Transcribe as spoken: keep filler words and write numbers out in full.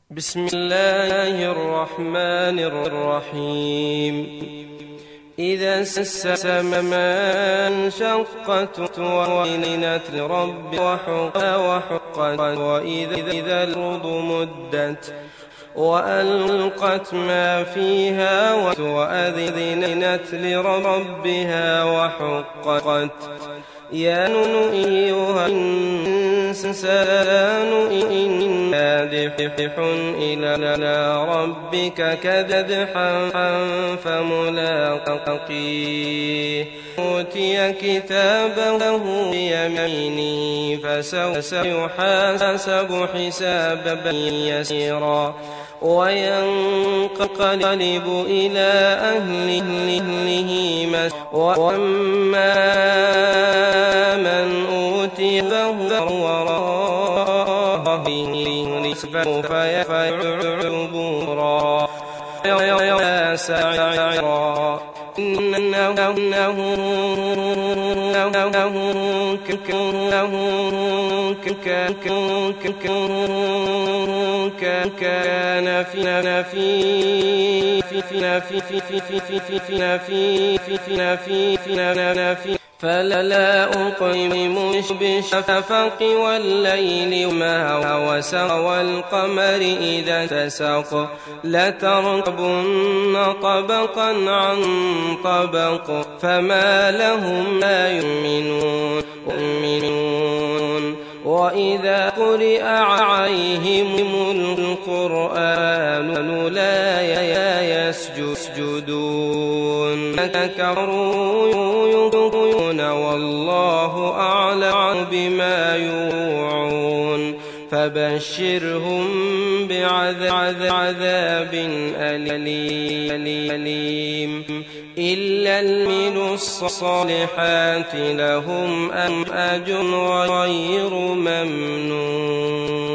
بسم الله الرحمن الرحيم. إذا السماء انشقت وأذنت لرب وحقت وإذا الأرض مدت وألقت ما فيها وأذنت لربها وحقت. يا أيها الإنسان إنك كادح إلى ربك كدحا فملاقيه. أوتي كتابه بيمينه فسوف يحاسب حسابا يسيرا وينقلب إلى أهله وأما من أوتي وراءه سوف يعبورا يا سعيرا إنه كان في فلا أقيم بالشفق والليل ما وسق والقمر إذا اتسق لتركبن طبقا عن طبق فما لهم لا يؤمنون. وإذا قرئ عليهم القرآن لا يسجدون كفروا والله أعلم بما يوعون فبشرهم بعذاب أليم. إلا المؤمنون الصالحات لهم أجر غير ممنون.